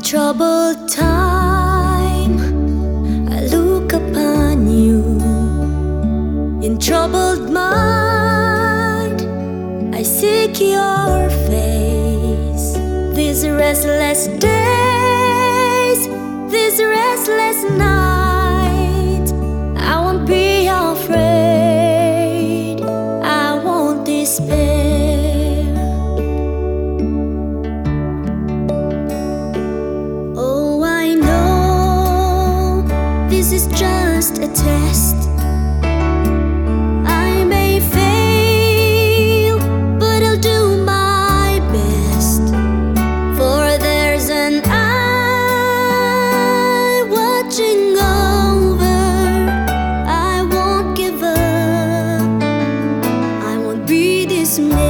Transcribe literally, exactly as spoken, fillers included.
troubled time, I look upon you. In troubled mind, I seek your face. These restless days, these restless nights, I won't be afraid, I won't despair. This is just a test. I may fail, but I'll do my best. For there's an eye watching over. I won't give up, I won't be dismayed.